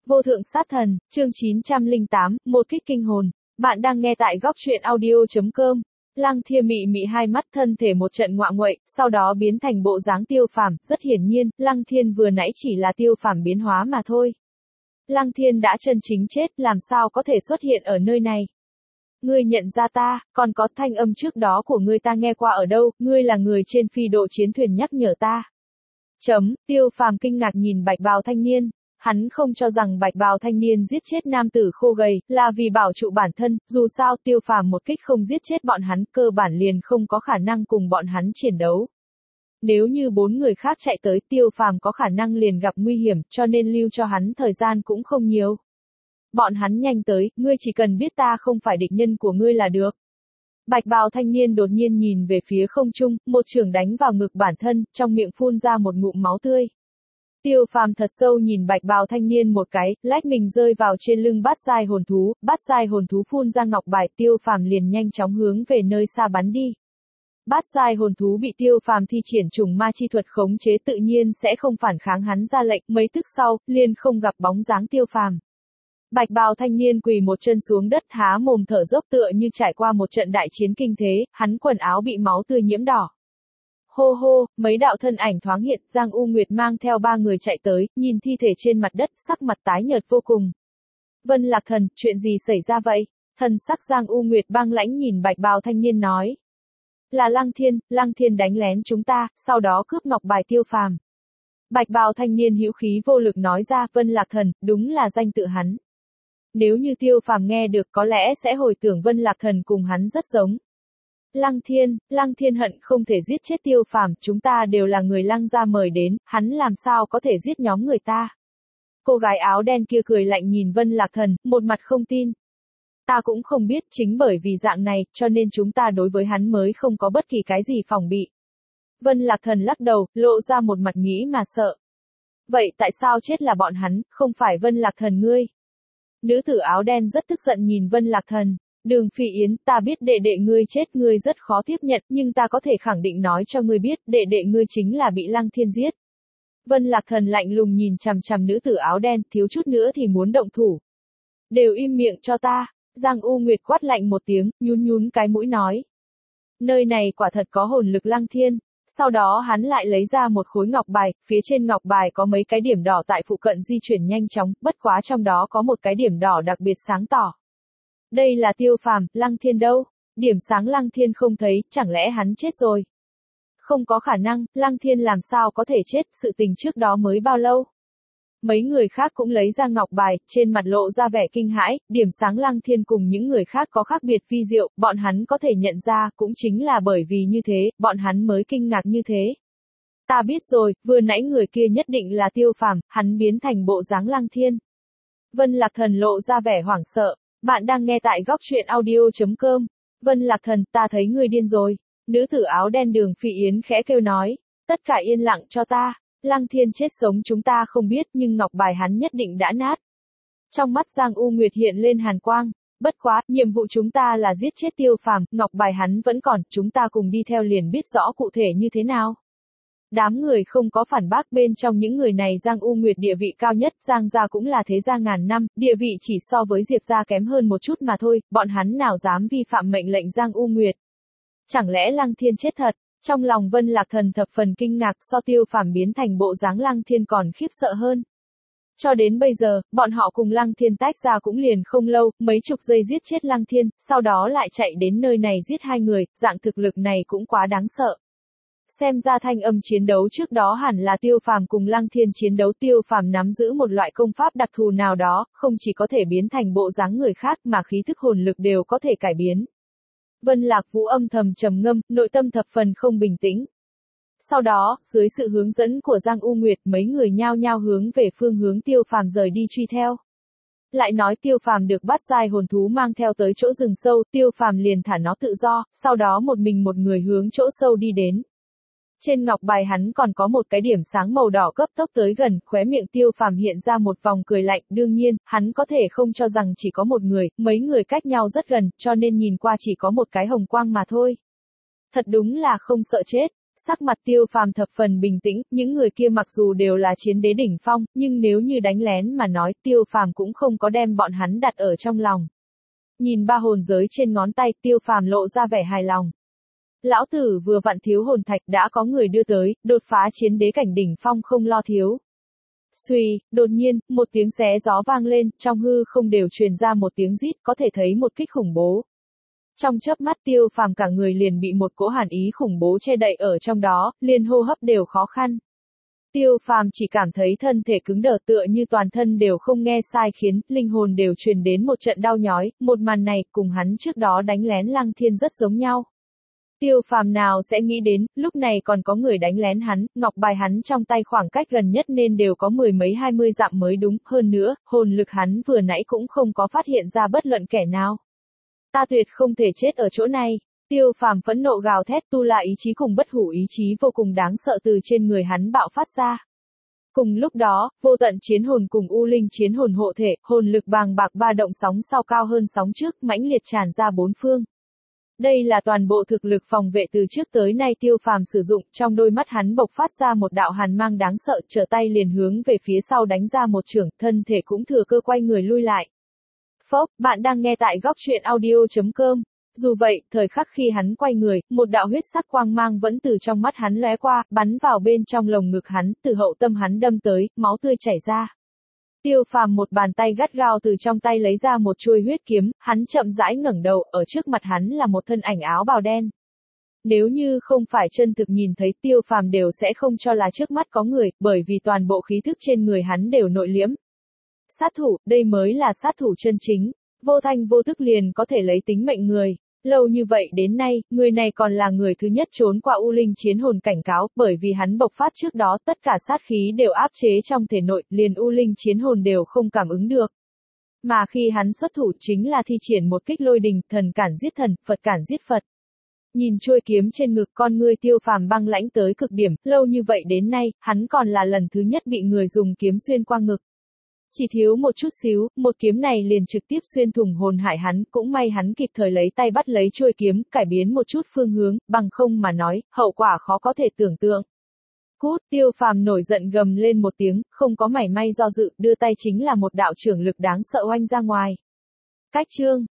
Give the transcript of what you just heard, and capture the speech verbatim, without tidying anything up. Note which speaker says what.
Speaker 1: Vô thượng sát thần, chương chín trăm lẻ tám, một kích kinh hồn. Bạn đang nghe tại góc truyện audio chấm com. Lăng Thiên mị mị hai mắt, thân thể một trận ngoạ nguậy, sau đó biến thành bộ dáng Tiêu Phàm. Rất hiển nhiên, Lăng Thiên vừa nãy chỉ là Tiêu Phàm biến hóa mà thôi. Lăng Thiên đã chân chính chết, làm sao có thể xuất hiện ở nơi này? Ngươi nhận ra ta, còn có thanh âm trước đó của ngươi ta nghe qua ở đâu? Ngươi là người trên phi độ chiến thuyền nhắc nhở ta. Chấm, Tiêu Phàm kinh ngạc nhìn bạch bào thanh niên. Hắn không cho rằng bạch bào thanh niên giết chết nam tử khô gầy, là vì bảo trụ bản thân, dù sao Tiêu Phàm một kích không giết chết bọn hắn, cơ bản liền không có khả năng cùng bọn hắn chiến đấu. Nếu như bốn người khác chạy tới, Tiêu Phàm có khả năng liền gặp nguy hiểm, cho nên lưu cho hắn thời gian cũng không nhiều. Bọn hắn nhanh tới, ngươi chỉ cần biết ta không phải địch nhân của ngươi là được. Bạch bào thanh niên đột nhiên nhìn về phía không trung, một chưởng đánh vào ngực bản thân, trong miệng phun ra một ngụm máu tươi. Tiêu Phàm thật sâu nhìn bạch bào thanh niên một cái, lách mình rơi vào trên lưng bát giai hồn thú, bát giai hồn thú phun ra ngọc bài, Tiêu Phàm liền nhanh chóng hướng về nơi xa bắn đi. Bát giai hồn thú bị Tiêu Phàm thi triển trùng ma chi thuật khống chế tự nhiên sẽ không phản kháng hắn ra lệnh, mấy tức sau, liền không gặp bóng dáng Tiêu Phàm. Bạch bào thanh niên quỳ một chân xuống đất, há mồm thở dốc tựa như trải qua một trận đại chiến kinh thế, hắn quần áo bị máu tươi nhiễm đỏ. Hô hô, mấy đạo thân ảnh thoáng hiện, Giang U Nguyệt mang theo ba người chạy tới, nhìn thi thể trên mặt đất, sắc mặt tái nhợt vô cùng. Vân Lạc Thần, chuyện gì xảy ra vậy? Thần sắc Giang U Nguyệt băng lãnh nhìn bạch bào thanh niên nói. Là Lăng Thiên, Lăng Thiên đánh lén chúng ta, sau đó cướp ngọc bài Tiêu Phàm. Bạch bào thanh niên hữu khí vô lực nói ra, Vân Lạc Thần, đúng là danh tự hắn. Nếu như Tiêu Phàm nghe được có lẽ sẽ hồi tưởng Vân Lạc Thần cùng hắn rất giống. Lăng Thiên, Lăng Thiên hận không thể giết chết Tiêu Phàm, chúng ta đều là người Lăng gia mời đến, hắn làm sao có thể giết nhóm người ta. Cô gái áo đen kia cười lạnh nhìn Vân Lạc Thần, một mặt không tin. Ta cũng không biết, chính bởi vì dạng này, cho nên chúng ta đối với hắn mới không có bất kỳ cái gì phòng bị. Vân Lạc Thần lắc đầu, lộ ra một mặt nghĩ mà sợ. Vậy tại sao chết là bọn hắn, không phải Vân Lạc Thần ngươi? Nữ tử áo đen rất tức giận nhìn Vân Lạc Thần. Đường Phi Yến, ta biết đệ đệ ngươi chết ngươi rất khó tiếp nhận, nhưng ta có thể khẳng định nói cho ngươi biết, đệ đệ ngươi chính là bị Lăng Thiên giết. Vân Lạc Thần lạnh lùng nhìn chằm chằm nữ tử áo đen, thiếu chút nữa thì muốn động thủ. Đều im miệng cho ta, Giang U Nguyệt quát lạnh một tiếng, nhún nhún cái mũi nói. Nơi này quả thật có hồn lực Lăng Thiên. Sau đó hắn lại lấy ra một khối ngọc bài, phía trên ngọc bài có mấy cái điểm đỏ tại phụ cận di chuyển nhanh chóng, bất quá trong đó có một cái điểm đỏ đặc biệt sáng tỏ. Đây là Tiêu Phàm, Lăng Thiên đâu? Điểm sáng Lăng Thiên không thấy, chẳng lẽ hắn chết rồi? Không có khả năng, Lăng Thiên làm sao có thể chết, sự tình trước đó mới bao lâu? Mấy người khác cũng lấy ra ngọc bài, trên mặt lộ ra vẻ kinh hãi, điểm sáng Lăng Thiên cùng những người khác có khác biệt phi diệu, bọn hắn có thể nhận ra, cũng chính là bởi vì như thế, bọn hắn mới kinh ngạc như thế. Ta biết rồi, vừa nãy người kia nhất định là Tiêu Phàm, hắn biến thành bộ dáng Lăng Thiên. Vân Lạc Thần lộ ra vẻ hoảng sợ. Bạn đang nghe tại góc truyện audio chấm com. Vân Lạc Thần, ta thấy ngươi điên rồi. Nữ tử áo đen Đường Phi Yến khẽ kêu nói. Tất cả yên lặng cho ta. Lăng Thiên chết sống chúng ta không biết, nhưng ngọc bài hắn nhất định đã nát. Trong mắt Giang U Nguyệt hiện lên hàn quang. Bất quá, nhiệm vụ chúng ta là giết chết Tiêu Phàm, ngọc bài hắn vẫn còn, chúng ta cùng đi theo liền biết rõ cụ thể như thế nào. Đám người không có phản bác, bên trong những người này Giang U Nguyệt địa vị cao nhất, Giang gia cũng là thế gia ngàn năm, địa vị chỉ so với Diệp gia kém hơn một chút mà thôi, bọn hắn nào dám vi phạm mệnh lệnh Giang U Nguyệt. Chẳng lẽ Lăng Thiên chết thật? Trong lòng Vân Lạc Thần thập phần kinh ngạc, so Tiêu Phàm biến thành bộ dáng Lăng Thiên còn khiếp sợ hơn. Cho đến bây giờ, bọn họ cùng Lăng Thiên tách ra cũng liền không lâu, mấy chục giây giết chết Lăng Thiên, sau đó lại chạy đến nơi này giết hai người, dạng thực lực này cũng quá đáng sợ. Xem ra thanh âm chiến đấu trước đó hẳn là Tiêu Phàm cùng Lăng Thiên chiến đấu, Tiêu Phàm nắm giữ một loại công pháp đặc thù nào đó, không chỉ có thể biến thành bộ dáng người khác mà khí thức hồn lực đều có thể cải biến. Vân Lạc Vũ âm thầm trầm ngâm, nội tâm thập phần không bình tĩnh. Sau đó, dưới sự hướng dẫn của Giang U Nguyệt, mấy người nhao nhao hướng về phương hướng Tiêu Phàm rời đi truy theo. Lại nói Tiêu Phàm được bắt giai hồn thú mang theo tới chỗ rừng sâu, Tiêu Phàm liền thả nó tự do, sau đó một mình một người hướng chỗ sâu đi đến. Trên ngọc bài hắn còn có một cái điểm sáng màu đỏ cấp tốc tới gần, khóe miệng Tiêu Phàm hiện ra một vòng cười lạnh, đương nhiên, hắn có thể không cho rằng chỉ có một người, mấy người cách nhau rất gần, cho nên nhìn qua chỉ có một cái hồng quang mà thôi. Thật đúng là không sợ chết. Sắc mặt Tiêu Phàm thập phần bình tĩnh, những người kia mặc dù đều là chiến đế đỉnh phong, nhưng nếu như đánh lén mà nói, Tiêu Phàm cũng không có đem bọn hắn đặt ở trong lòng. Nhìn ba hồn giới trên ngón tay, Tiêu Phàm lộ ra vẻ hài lòng. Lão tử vừa vặn thiếu hồn thạch đã có người đưa tới, đột phá chiến đế cảnh đỉnh phong không lo thiếu. Xuy, đột nhiên, một tiếng xé gió vang lên, trong hư không đều truyền ra một tiếng rít, có thể thấy một kích khủng bố. Trong chớp mắt Tiêu Phàm cả người liền bị một cỗ hàn ý khủng bố che đậy ở trong đó, liền hô hấp đều khó khăn. Tiêu Phàm chỉ cảm thấy thân thể cứng đờ tựa như toàn thân đều không nghe sai khiến, linh hồn đều truyền đến một trận đau nhói, một màn này cùng hắn trước đó đánh lén Lăng Thiên rất giống nhau. Tiêu Phàm nào sẽ nghĩ đến, lúc này còn có người đánh lén hắn, ngọc bài hắn trong tay khoảng cách gần nhất nên đều có mười mấy hai mươi dặm mới đúng, hơn nữa, hồn lực hắn vừa nãy cũng không có phát hiện ra bất luận kẻ nào. Ta tuyệt không thể chết ở chỗ này. Tiêu Phàm phẫn nộ gào thét, tu la ý chí cùng bất hủ ý chí vô cùng đáng sợ từ trên người hắn bạo phát ra. Cùng lúc đó, vô tận chiến hồn cùng u linh chiến hồn hộ thể, hồn lực bàng bạc ba động sóng sau cao hơn sóng trước, mãnh liệt tràn ra bốn phương. Đây là toàn bộ thực lực phòng vệ từ trước tới nay Tiêu Phàm sử dụng, trong đôi mắt hắn bộc phát ra một đạo hàn mang đáng sợ, trở tay liền hướng về phía sau đánh ra một chưởng, thân thể cũng thừa cơ quay người lui lại. Phốc, bạn đang nghe tại góc truyện audio chấm com. Dù vậy, thời khắc khi hắn quay người, một đạo huyết sắc quang mang vẫn từ trong mắt hắn lóe qua, bắn vào bên trong lồng ngực hắn, từ hậu tâm hắn đâm tới, máu tươi chảy ra. Tiêu Phàm một bàn tay gắt gao từ trong tay lấy ra một chuôi huyết kiếm, hắn chậm rãi ngẩng đầu, ở trước mặt hắn là một thân ảnh áo bào đen. Nếu như không phải chân thực nhìn thấy Tiêu Phàm đều sẽ không cho là trước mắt có người, bởi vì toàn bộ khí thức trên người hắn đều nội liễm. Sát thủ, đây mới là sát thủ chân chính, vô thanh vô tức liền có thể lấy tính mệnh người. Lâu như vậy đến nay, người này còn là người thứ nhất trốn qua U Linh chiến hồn cảnh cáo, bởi vì hắn bộc phát trước đó tất cả sát khí đều áp chế trong thể nội, liền U Linh chiến hồn đều không cảm ứng được. Mà khi hắn xuất thủ chính là thi triển một kích lôi đình, thần cản giết thần, Phật cản giết Phật. Nhìn chuôi kiếm trên ngực con ngươi Tiêu Phàm băng lãnh tới cực điểm, lâu như vậy đến nay, hắn còn là lần thứ nhất bị người dùng kiếm xuyên qua ngực. Chỉ thiếu một chút xíu, một kiếm này liền trực tiếp xuyên thủng hồn hại hắn, cũng may hắn kịp thời lấy tay bắt lấy chuôi kiếm, cải biến một chút phương hướng, bằng không mà nói, hậu quả khó có thể tưởng tượng. Cút, Tiêu Phàm nổi giận gầm lên một tiếng, không có mảy may do dự, đưa tay chính là một đạo trưởng lực đáng sợ oanh ra ngoài. Cách chương